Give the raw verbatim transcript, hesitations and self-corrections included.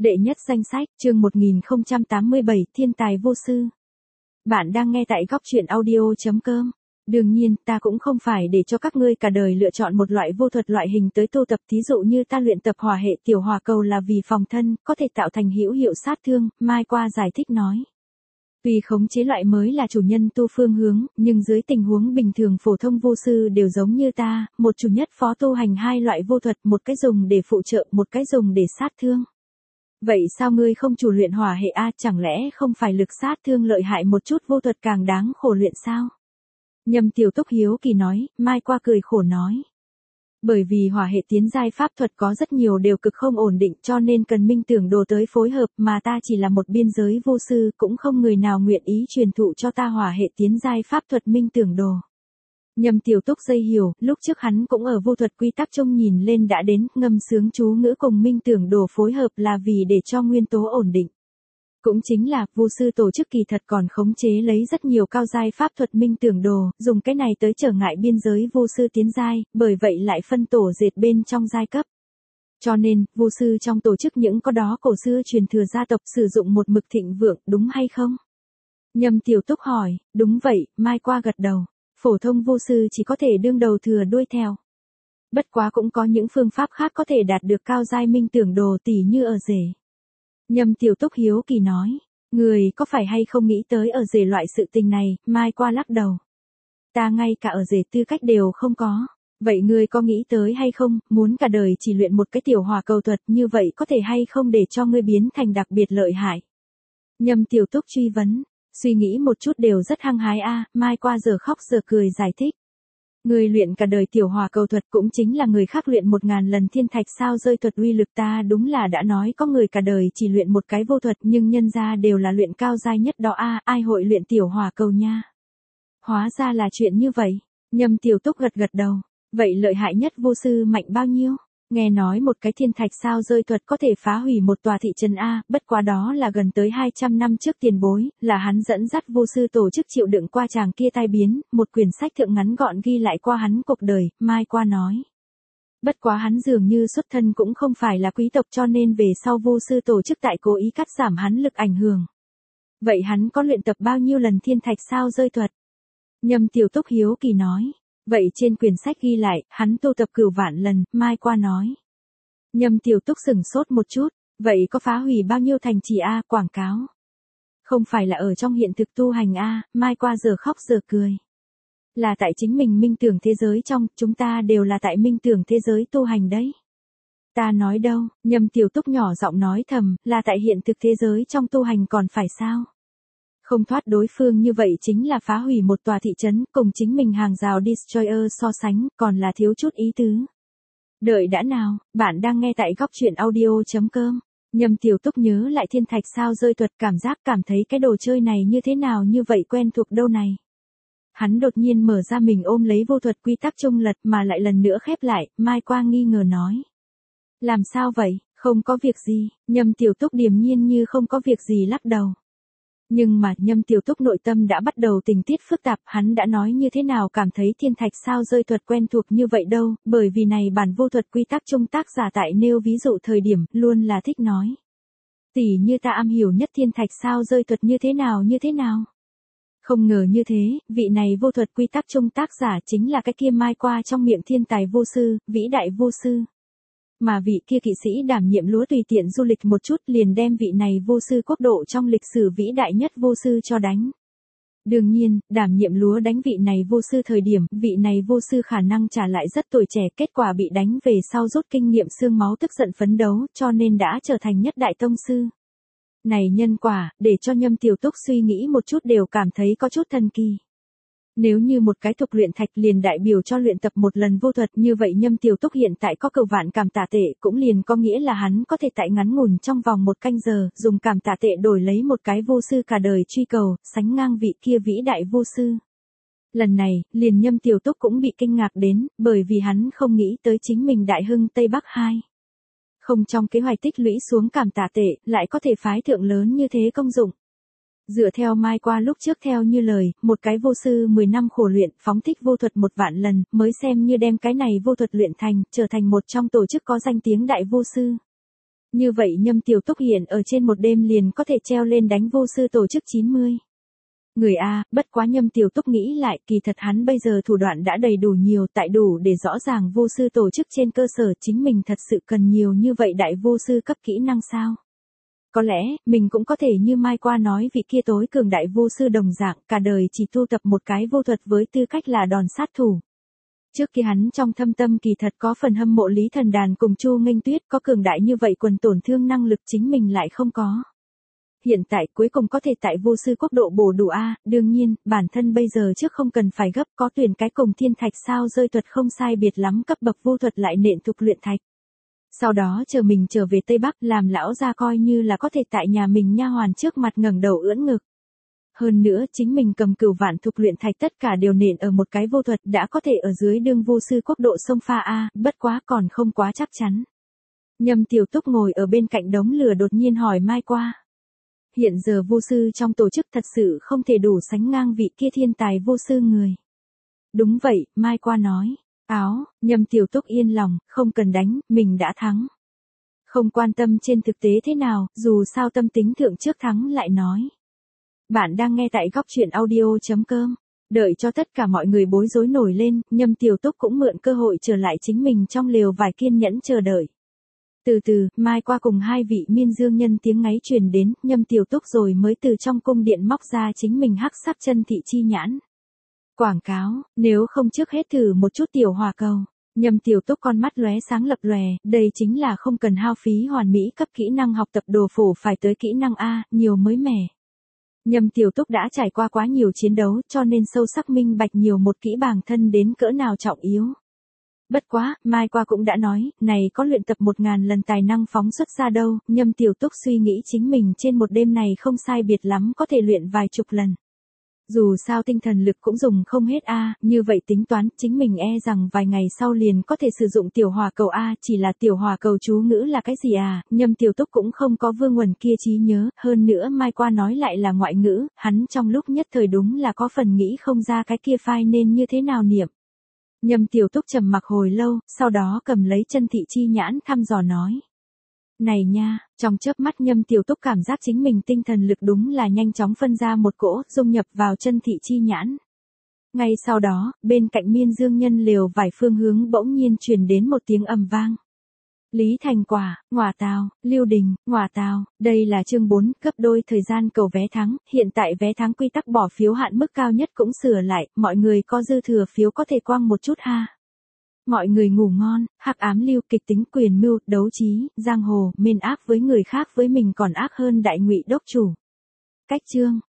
Đệ nhất danh sách, chương một nghìn không trăm tám mươi bảy, thiên tài vô sư. Bạn đang nghe tại góc truyện audio.com. Đương nhiên, ta cũng không phải để cho các ngươi cả đời lựa chọn một loại vô thuật loại hình tới tu tập, thí dụ như ta luyện tập hỏa hệ tiểu hỏa cầu là vì phòng thân, có thể tạo thành hữu hiệu sát thương, Mai Qua giải thích nói. Tuy khống chế loại mới là chủ nhân tu phương hướng, nhưng dưới tình huống bình thường phổ thông vô sư đều giống như ta, một chủ nhất phó tu hành hai loại vô thuật, một cái dùng để phụ trợ, một cái dùng để sát thương. Vậy sao ngươi không chủ luyện hỏa hệ a, chẳng lẽ không phải lực sát thương lợi hại một chút vô thuật càng đáng khổ luyện sao? Nhâm Tiểu Túc hiếu kỳ nói, Mai Qua cười khổ nói. Bởi vì hỏa hệ tiến giai pháp thuật có rất nhiều đều cực không ổn định cho nên cần minh tưởng đồ tới phối hợp, mà ta chỉ là một biên giới vô sư, cũng không người nào nguyện ý truyền thụ cho ta hỏa hệ tiến giai pháp thuật minh tưởng đồ. Nhâm Tiểu Túc dây hiểu, lúc trước hắn cũng ở vô thuật quy tắc trông nhìn lên đã đến, ngâm sướng chú ngữ cùng minh tưởng đồ phối hợp là vì để cho nguyên tố ổn định. Cũng chính là, vô sư tổ chức kỳ thật còn khống chế lấy rất nhiều cao giai pháp thuật minh tưởng đồ, dùng cái này tới trở ngại biên giới vô sư tiến giai, bởi vậy lại phân tổ dệt bên trong giai cấp. Cho nên, vô sư trong tổ chức những có đó cổ xưa truyền thừa gia tộc sử dụng một mực thịnh vượng, đúng hay không? Nhâm Tiểu Túc hỏi, đúng vậy, Mai Qua gật đầu. Phổ thông vô sư chỉ có thể đương đầu thừa đuôi theo. Bất quá cũng có những phương pháp khác có thể đạt được cao giai minh tưởng đồ tỉ như ở rể. Nhâm Tiểu Túc hiếu kỳ nói, người có phải hay không nghĩ tới ở rể loại sự tình này, Mai Qua lắc đầu. Ta ngay cả ở rể tư cách đều không có. Vậy người có nghĩ tới hay không, muốn cả đời chỉ luyện một cái tiểu hỏa cầu thuật như vậy có thể hay không để cho ngươi biến thành đặc biệt lợi hại? Nhâm Tiểu Túc truy vấn. Suy nghĩ một chút đều rất hăng hái a, Mai Qua giờ khóc giờ cười giải thích. Người luyện cả đời tiểu hỏa cầu thuật cũng chính là người khác luyện một ngàn lần thiên thạch sao rơi thuật uy lực, ta đúng là đã nói có người cả đời chỉ luyện một cái vô thuật nhưng nhân ra đều là luyện cao giai nhất đó a, ai hội luyện tiểu hỏa cầu nha. Hóa ra là chuyện như vậy, Nhâm Tiểu Túc gật gật đầu. Vậy lợi hại nhất vô sư mạnh bao nhiêu? Nghe nói một cái thiên thạch sao rơi thuật có thể phá hủy một tòa thị trấn A, bất quá đó là gần tới hai trăm năm trước tiền bối, là hắn dẫn dắt vô sư tổ chức chịu đựng qua chàng kia tai biến, một quyển sách thượng ngắn gọn ghi lại qua hắn cuộc đời, Mai Qua nói. Bất quá hắn dường như xuất thân cũng không phải là quý tộc cho nên về sau vô sư tổ chức tại cố ý cắt giảm hắn lực ảnh hưởng. Vậy hắn có luyện tập bao nhiêu lần thiên thạch sao rơi thuật? Nhâm Tiểu Túc hiếu kỳ nói. Vậy trên quyển sách ghi lại, hắn tu tập cửu vạn lần, Mai Qua nói. Nhâm Tiểu Túc sửng sốt một chút, vậy có phá hủy bao nhiêu thành trì A, quảng cáo? Không phải là ở trong hiện thực tu hành A, Mai Qua giờ khóc giờ cười. Là tại chính mình minh tưởng thế giới trong, chúng ta đều là tại minh tưởng thế giới tu hành đấy. Ta nói đâu, Nhâm Tiểu Túc nhỏ giọng nói thầm, là tại hiện thực thế giới trong tu hành còn phải sao? Không thoát đối phương như vậy chính là phá hủy một tòa thị trấn, cùng chính mình hàng rào Destroyer so sánh, còn là thiếu chút ý tứ. Đợi đã nào, bạn đang nghe tại góc truyện audio.com. Nhâm Tiểu Túc nhớ lại thiên thạch sao rơi thuật, cảm giác cảm thấy cái đồ chơi này như thế nào như vậy quen thuộc đâu này. Hắn đột nhiên mở ra mình ôm lấy vô thuật quy tắc chung lật mà lại lần nữa khép lại, Mai Qua nghi ngờ nói. Làm sao vậy, không có việc gì, Nhâm Tiểu Túc điềm nhiên như không có việc gì lắc đầu. Nhưng mà, Nhâm Tiểu Túc nội tâm đã bắt đầu tình tiết phức tạp, hắn đã nói như thế nào cảm thấy thiên thạch sao rơi thuật quen thuộc như vậy đâu, bởi vì này bản vô thuật quy tắc chung tác giả tại nêu ví dụ thời điểm, luôn là thích nói. Tỉ như ta am hiểu nhất thiên thạch sao rơi thuật như thế nào như thế nào. Không ngờ như thế, vị này vô thuật quy tắc chung tác giả chính là cái kia Mai Qua trong miệng thiên tài vô sư, vĩ đại vô sư. Mà vị kia kỵ sĩ đảm nhiệm lúa tùy tiện du lịch một chút liền đem vị này vô sư quốc độ trong lịch sử vĩ đại nhất vô sư cho đánh. Đương nhiên, đảm nhiệm lúa đánh vị này vô sư thời điểm, vị này vô sư khả năng trả lại rất tuổi trẻ, kết quả bị đánh về sau rút kinh nghiệm xương máu tức giận phấn đấu, cho nên đã trở thành nhất đại tông sư. Này nhân quả, để cho Nhâm Tiểu Túc suy nghĩ một chút đều cảm thấy có chút thần kỳ. Nếu như một cái tục luyện thạch liền đại biểu cho luyện tập một lần vô thuật như vậy Nhâm Tiểu Túc hiện tại có cửu vạn cảm tạ tệ cũng liền có nghĩa là hắn có thể tại ngắn ngủn trong vòng một canh giờ dùng cảm tạ tệ đổi lấy một cái vô sư cả đời truy cầu, sánh ngang vị kia vĩ đại vô sư. Lần này, liền Nhâm Tiểu Túc cũng bị kinh ngạc đến, bởi vì hắn không nghĩ tới chính mình đại hưng Tây Bắc hai. Không trong kế hoạch tích lũy xuống cảm tạ tệ, lại có thể phái thượng lớn như thế công dụng. Dựa theo Mai Qua lúc trước theo như lời, một cái vô sư mười năm khổ luyện, phóng thích vô thuật một vạn lần, mới xem như đem cái này vô thuật luyện thành, trở thành một trong tổ chức có danh tiếng đại vô sư. Như vậy Nhâm Tiểu Túc hiện ở trên một đêm liền có thể treo lên đánh vô sư tổ chức chín mươi. Người A, bất quá Nhâm Tiểu Túc nghĩ lại, kỳ thật hắn bây giờ thủ đoạn đã đầy đủ nhiều, tại đủ để rõ ràng vô sư tổ chức trên cơ sở chính mình thật sự cần nhiều như vậy đại vô sư cấp kỹ năng sao. Có lẽ, mình cũng có thể như Mai Qua nói vị kia tối cường đại vô sư đồng dạng, cả đời chỉ tu tập một cái vô thuật với tư cách là đòn sát thủ. Trước kia hắn trong thâm tâm kỳ thật có phần hâm mộ Lý Thần Đàn cùng Chu Nghênh Tuyết, có cường đại như vậy quần tổn thương năng lực chính mình lại không có. Hiện tại cuối cùng có thể tại vô sư quốc độ bổ đủ A, đương nhiên, bản thân bây giờ trước không cần phải gấp, có tuyển cái cùng thiên thạch sao rơi thuật không sai biệt lắm cấp bậc vô thuật lại nện thục luyện thạch. Sau đó chờ mình trở về Tây Bắc làm lão ra coi như là có thể tại nhà mình nha hoàn trước mặt ngẩng đầu ưỡn ngực. Hơn nữa chính mình cầm cửu vạn thục luyện thạch tất cả đều nện ở một cái vô thuật đã có thể ở dưới đương vô sư quốc độ sông pha A, bất quá còn không quá chắc chắn. Nhâm Tiểu Túc ngồi ở bên cạnh đống lửa đột nhiên hỏi Mai Qua. Hiện giờ vô sư trong tổ chức thật sự không thể đủ sánh ngang vị kia thiên tài vô sư người. Đúng vậy, Mai Qua nói. Áo, Nhâm Tiểu Túc yên lòng, không cần đánh, mình đã thắng. Không quan tâm trên thực tế thế nào, dù sao tâm tính thượng trước thắng lại nói. Bạn đang nghe tại góc truyện audio chấm com. Đợi cho tất cả mọi người bối rối nổi lên, Nhâm Tiểu Túc cũng mượn cơ hội trở lại chính mình trong lều vải kiên nhẫn chờ đợi. Từ từ, Mai Qua cùng hai vị miên dương nhân tiếng ngáy truyền đến, Nhâm Tiểu Túc rồi mới từ trong cung điện móc ra chính mình hắc sắc chân thị chi nhãn. Quảng cáo, nếu không trước hết thử một chút tiểu hỏa cầu. Nhâm Tiểu Túc con mắt lóe sáng lập lòe, đây chính là không cần hao phí hoàn mỹ cấp kỹ năng học tập đồ phổ phải tới kỹ năng A, nhiều mới mẻ. Nhâm Tiểu Túc đã trải qua quá nhiều chiến đấu cho nên sâu sắc minh bạch nhiều một kỹ bản thân đến cỡ nào trọng yếu. Bất quá, Mai Qua cũng đã nói, này có luyện tập một ngàn lần tài năng phóng xuất ra đâu, Nhâm Tiểu Túc suy nghĩ chính mình trên một đêm này không sai biệt lắm có thể luyện vài chục lần. Dù sao tinh thần lực cũng dùng không hết A, như vậy tính toán, chính mình e rằng vài ngày sau liền có thể sử dụng tiểu hỏa cầu A, chỉ là tiểu hỏa cầu chú ngữ là cái gì à, Nhâm Tiểu Túc cũng không có Vương Uẩn kia trí nhớ, hơn nữa Mai Qua nói lại là ngoại ngữ, hắn trong lúc nhất thời đúng là có phần nghĩ không ra cái kia file nên như thế nào niệm. Nhâm Tiểu Túc trầm mặc hồi lâu, sau đó cầm lấy chân thị chi nhãn thăm dò nói. Này nha, trong chớp mắt Nhâm Tiểu Túc cảm giác chính mình tinh thần lực đúng là nhanh chóng phân ra một cỗ, dung nhập vào chân thị chi nhãn. Ngay sau đó, bên cạnh miên dương nhân lều vài phương hướng bỗng nhiên truyền đến một tiếng ầm vang. Lý Thành Quả, Ngọa Tào, Lưu Đình, Ngọa Tào, đây là chương bốn, gấp đôi thời gian cầu vé thắng, hiện tại vé thắng quy tắc bỏ phiếu hạn mức cao nhất cũng sửa lại, mọi người có dư thừa phiếu có thể quăng một chút ha. Mọi người ngủ ngon, hắc ám lưu kịch tính quyền mưu, đấu trí, giang hồ, mên ác với người khác với mình còn ác hơn đại ngụy đốc chủ. Cách chương